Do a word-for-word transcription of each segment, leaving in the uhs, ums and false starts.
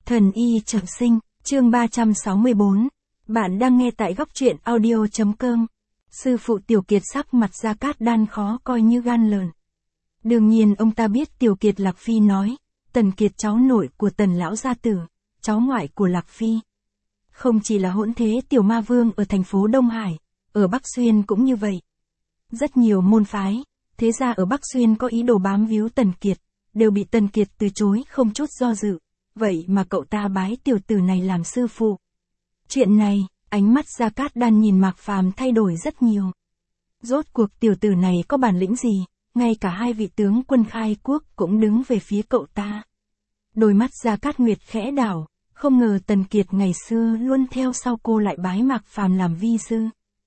Thần y trọng sinh, chương ba trăm sáu mươi bốn. Bạn đang nghe tại góc truyện audio.com. Sư phụ Tiểu Kiệt sắc mặt Gia Cát Đan khó coi như gan lợn. Đương nhiên ông ta biết Tiểu Kiệt Lạc Phi nói, Tần Kiệt cháu nội của Tần lão gia tử, cháu ngoại của Lạc Phi. Không chỉ là hỗn thế tiểu ma vương ở thành phố Đông Hải, ở Bắc Xuyên cũng như vậy. Rất nhiều môn phái, thế gia ở Bắc Xuyên có ý đồ bám víu Tần Kiệt, đều bị Tần Kiệt từ chối không chút do dự. Vậy mà cậu ta bái tiểu tử này làm sư phụ. Chuyện này, ánh mắt Gia Cát Đan nhìn Mạc Phàm thay đổi rất nhiều. Rốt cuộc tiểu tử này có bản lĩnh gì, ngay cả hai vị tướng quân khai quốc cũng đứng về phía cậu ta. Đôi mắt Gia Cát Nguyệt khẽ đảo, không ngờ Tần Kiệt ngày xưa luôn theo sau cô lại bái Mạc Phàm làm vi sư.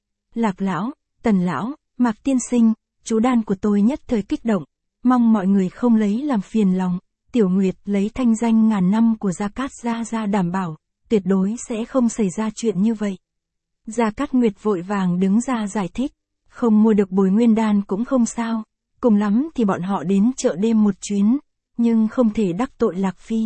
Lạc lão, Tần lão, Mạc tiên sinh, chú Đan của tôi nhất thời kích động, mong mọi người không lấy làm phiền lòng. Tiểu Nguyệt lấy thanh danh ngàn năm của Gia Cát gia ra đảm bảo, tuyệt đối sẽ không xảy ra chuyện như vậy. Gia Cát Nguyệt vội vàng đứng ra giải thích, không mua được Bồi Nguyên Đan cũng không sao, cùng lắm thì bọn họ đến chợ đêm một chuyến, nhưng không thể đắc tội Lạc Phi.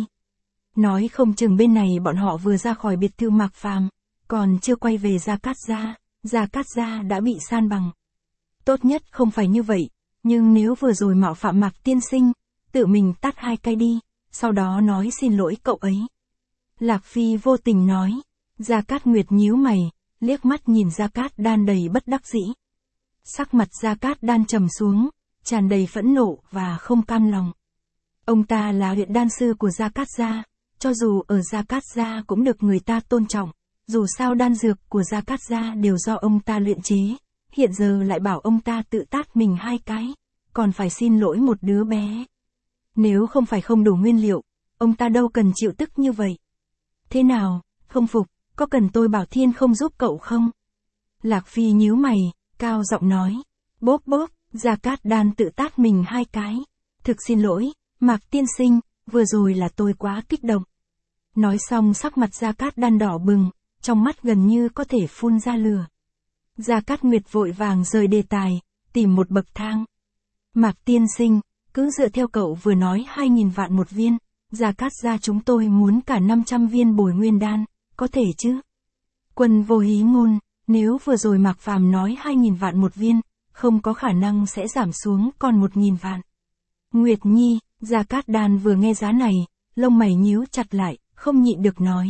Nói không chừng bên này bọn họ vừa ra khỏi biệt thự Mạc Phàm, còn chưa quay về Gia Cát gia, Gia Cát gia đã bị san bằng. Tốt nhất không phải như vậy, nhưng nếu vừa rồi mạo phạm Mạc tiên sinh, tự mình tát hai cái đi, sau đó nói xin lỗi cậu ấy. Lạc Phi vô tình nói. Gia Cát Nguyệt nhíu mày, liếc mắt nhìn Gia Cát Đan đầy bất đắc dĩ. Sắc mặt Gia Cát Đan trầm xuống, tràn đầy phẫn nộ và không cam lòng. Ông ta là huyện đan sư của Gia Cát gia, cho dù ở Gia Cát gia cũng được người ta tôn trọng, dù sao đan dược của Gia Cát gia đều do ông ta luyện chế, hiện giờ lại bảo ông ta tự tát mình hai cái, còn phải xin lỗi một đứa bé. Nếu không phải không đủ nguyên liệu, ông ta đâu cần chịu tức như vậy. Thế nào, không phục, có cần tôi bảo Thiên không giúp cậu không? Lạc Phi nhíu mày, cao giọng nói. Bốp bốp, Gia Cát Đan tự tát mình hai cái. Thực xin lỗi, Mạc tiên sinh, vừa rồi là tôi quá kích động. Nói xong sắc mặt Gia Cát Đan đỏ bừng, trong mắt gần như có thể phun ra lửa. Gia Cát Nguyệt vội vàng rời đề tài, tìm một bậc thang. Mạc tiên sinh, cứ dựa theo cậu vừa nói hai nghìn vạn một viên, Gia Cát gia chúng tôi muốn cả năm trăm viên Bồi Nguyên Đan, có thể chứ? Quân vô hí ngôn, nếu vừa rồi Mạc Phàm nói hai nghìn vạn một viên, không có khả năng sẽ giảm xuống còn một nghìn vạn. Nguyệt Nhi, Gia Cát Đan vừa nghe giá này, lông mày nhíu chặt lại, không nhịn được nói.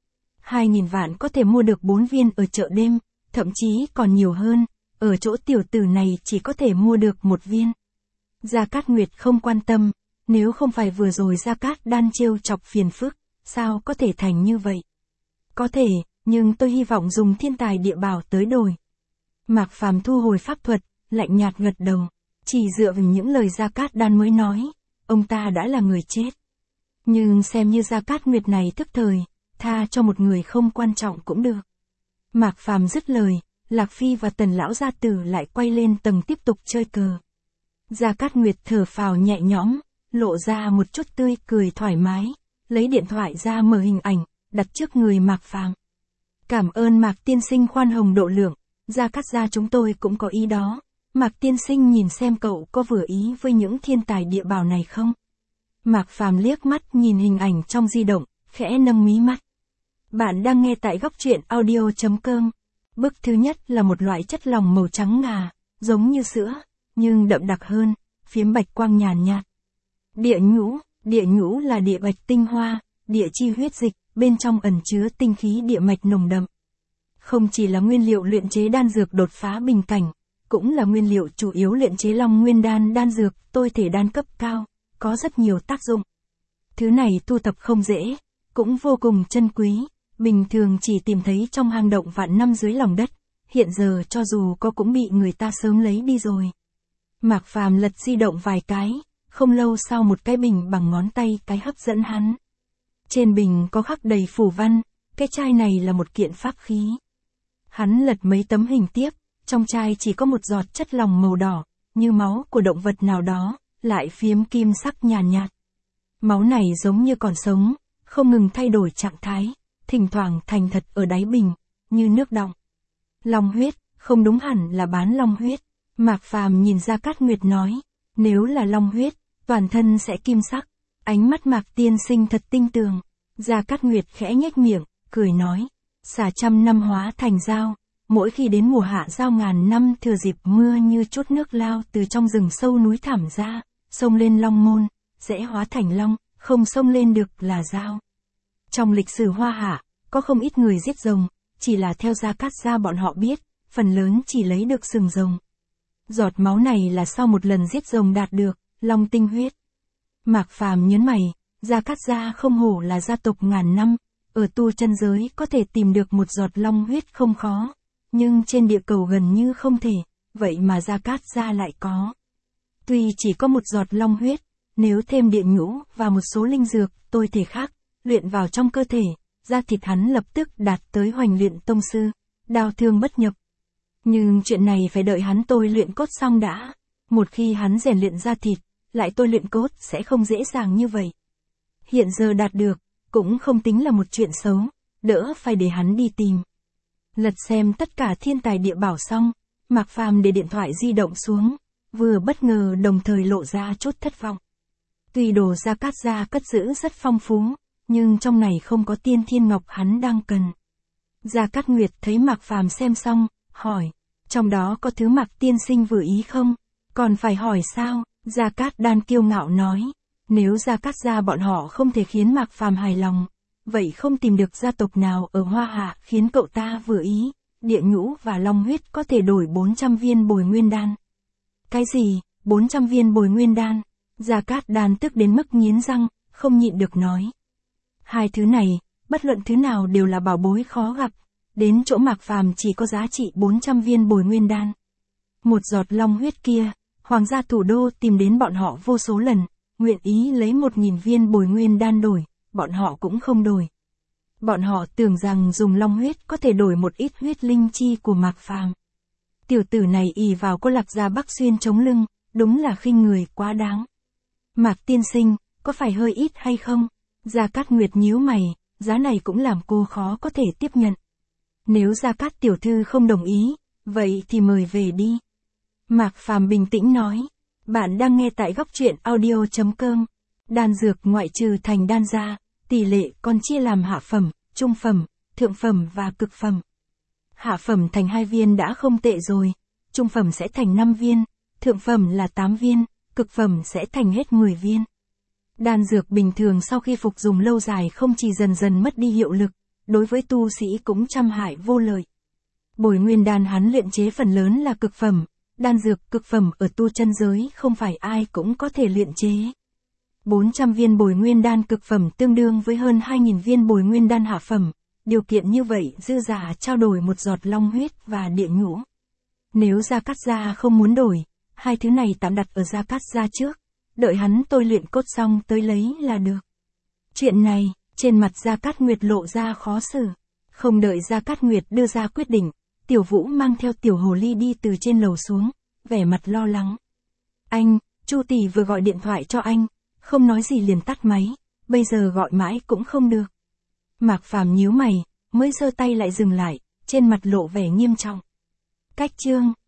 hai nghìn vạn có thể mua được bốn viên ở chợ đêm, thậm chí còn nhiều hơn, ở chỗ tiểu tử này chỉ có thể mua được một viên. Gia Cát Nguyệt không quan tâm, nếu không phải vừa rồi Gia Cát Đan trêu chọc phiền phức, sao có thể thành như vậy? Có thể, nhưng tôi hy vọng dùng thiên tài địa bảo tới đổi. Mạc Phàm thu hồi pháp thuật, lạnh nhạt gật đầu, chỉ dựa vào những lời Gia Cát Đan mới nói, ông ta đã là người chết. Nhưng xem như Gia Cát Nguyệt này thức thời, tha cho một người không quan trọng cũng được. Mạc Phàm dứt lời, Lạc Phi và Tần lão gia tử lại quay lên tầng tiếp tục chơi cờ. Gia Cát Nguyệt thở phào nhẹ nhõm, lộ ra một chút tươi cười thoải mái, lấy điện thoại ra mở hình ảnh, đặt trước người Mạc Phàm. Cảm ơn Mạc tiên sinh khoan hồng độ lượng, Gia Cát gia chúng tôi cũng có ý đó. Mạc tiên sinh nhìn xem cậu có vừa ý với những thiên tài địa bảo này không? Mạc Phàm liếc mắt nhìn hình ảnh trong di động, khẽ nâng mí mắt. Bạn đang nghe tại góc truyện audio.com. Bức thứ nhất là một loại chất lỏng màu trắng ngà, giống như sữa, nhưng đậm đặc hơn, phiếm bạch quang nhàn nhạt. Địa nhũ, địa nhũ là địa bạch tinh hoa, địa chi huyết dịch, bên trong ẩn chứa tinh khí địa mạch nồng đậm. Không chỉ là nguyên liệu luyện chế đan dược đột phá bình cảnh, cũng là nguyên liệu chủ yếu luyện chế Long Nguyên đan đan dược, tôi thể đan cấp cao, có rất nhiều tác dụng. Thứ này tu tập không dễ, cũng vô cùng chân quý, bình thường chỉ tìm thấy trong hang động vạn năm dưới lòng đất, hiện giờ cho dù có cũng bị người ta sớm lấy đi rồi. Mạc Phàm lật di động vài cái, không lâu sau một cái bình bằng ngón tay cái hấp dẫn hắn. Trên bình có khắc đầy phù văn, cái chai này là một kiện pháp khí. Hắn lật mấy tấm hình tiếp, trong chai chỉ có một giọt chất lỏng màu đỏ, như máu của động vật nào đó, lại phiếm kim sắc nhàn nhạt, nhạt. Máu này giống như còn sống, không ngừng thay đổi trạng thái, thỉnh thoảng thành thật ở đáy bình, như nước đọng. Long huyết, không đúng hẳn là bán long huyết. Mạc Phàm nhìn Gia Cát Nguyệt nói, nếu là long huyết, toàn thân sẽ kim sắc. Ánh mắt Mạc tiên sinh thật tinh tường. Gia Cát Nguyệt khẽ nhếch miệng, cười nói, xả trăm năm hóa thành dao, mỗi khi đến mùa hạ giao ngàn năm thừa dịp mưa như chút nước lao từ trong rừng sâu núi thẳm ra, xông lên long môn, sẽ hóa thành long, không xông lên được là dao. Trong lịch sử Hoa Hạ, có không ít người giết rồng, chỉ là theo Gia Cát gia bọn họ biết, phần lớn chỉ lấy được sừng rồng. Giọt máu này là sau một lần giết rồng đạt được, long tinh huyết. Mạc Phàm nhớn mày, Gia Cát gia không hổ là gia tộc ngàn năm, ở tu chân giới có thể tìm được một giọt long huyết không khó, nhưng trên địa cầu gần như không thể, vậy mà Gia Cát gia lại có. Tuy chỉ có một giọt long huyết, nếu thêm địa nhũ và một số linh dược, tôi thể khác, luyện vào trong cơ thể, da thịt hắn lập tức đạt tới hoành luyện tông sư, đao thương bất nhập. Nhưng chuyện này phải đợi hắn tôi luyện cốt xong đã, một khi hắn rèn luyện da thịt, lại tôi luyện cốt sẽ không dễ dàng như vậy. Hiện giờ đạt được, cũng không tính là một chuyện xấu, đỡ phải để hắn đi tìm. Lật xem tất cả thiên tài địa bảo xong, Mạc Phàm để điện thoại di động xuống, vừa bất ngờ đồng thời lộ ra chút thất vọng. Tuy đồ Gia Cát gia cất giữ rất phong phú, nhưng trong này không có tiên thiên ngọc hắn đang cần. Gia Cát Nguyệt thấy Mạc Phàm xem xong, hỏi, trong đó có thứ Mạc tiên sinh vừa ý không? Còn phải hỏi sao? Gia Cát Đan kiêu ngạo nói, nếu Gia Cát gia bọn họ không thể khiến Mạc Phàm hài lòng, vậy không tìm được gia tộc nào ở Hoa Hạ khiến cậu ta vừa ý, địa nhũ và long huyết có thể đổi bốn trăm viên bồi nguyên đan. Cái gì, bốn trăm viên bồi nguyên đan? Gia Cát Đan tức đến mức nghiến răng, không nhịn được nói. Hai thứ này, bất luận thứ nào đều là bảo bối khó gặp, đến chỗ Mạc Phàm chỉ có giá trị bốn trăm viên bồi nguyên đan. Một giọt long huyết kia, hoàng gia thủ đô tìm đến bọn họ vô số lần, nguyện ý lấy một nghìn viên bồi nguyên đan đổi, bọn họ cũng không đổi. Bọn họ tưởng rằng dùng long huyết có thể đổi một ít huyết linh chi của Mạc Phàm. Tiểu tử này ỷ vào cô Lạc gia Bắc Xuyên chống lưng, đúng là khinh người quá đáng. Mạc tiên sinh, có phải hơi ít hay không? Gia Cát Nguyệt nhíu mày, giá này cũng làm cô khó có thể tiếp nhận. Nếu Gia Cát tiểu thư không đồng ý, vậy thì mời về đi. Mạc Phàm bình tĩnh nói, bạn đang nghe tại góc truyện audio chấm com. Đan dược ngoại trừ thành đan ra, tỷ lệ còn chia làm hạ phẩm, trung phẩm, thượng phẩm và cực phẩm. Hạ phẩm thành hai viên đã không tệ rồi, trung phẩm sẽ thành năm viên, thượng phẩm là tám viên, cực phẩm sẽ thành hết mười viên. Đan dược bình thường sau khi phục dùng lâu dài không chỉ dần dần mất đi hiệu lực, đối với tu sĩ cũng trăm hại vô lợi. Bồi nguyên đan hắn luyện chế phần lớn là cực phẩm, đan dược cực phẩm ở tu chân giới không phải ai cũng có thể luyện chế. bốn trăm viên bồi nguyên đan cực phẩm tương đương với hơn hai nghìn viên bồi nguyên đan hạ phẩm, điều kiện như vậy dư giả trao đổi một giọt long huyết và địa nhũ. Nếu Gia Cát gia không muốn đổi, hai thứ này tạm đặt ở Gia Cát gia trước, đợi hắn tôi luyện cốt xong tới lấy là được. Chuyện này, trên mặt Gia Cát Nguyệt lộ ra khó xử. Không đợi Gia Cát Nguyệt đưa ra quyết định, Tiểu Vũ mang theo Tiểu Hồ Ly đi từ trên lầu xuống, vẻ mặt lo lắng. Anh, Chu tỷ vừa gọi điện thoại cho anh, không nói gì liền tắt máy, bây giờ gọi mãi cũng không được. Mạc Phàm nhíu mày, mới giơ tay lại dừng lại, trên mặt lộ vẻ nghiêm trọng. Cách chương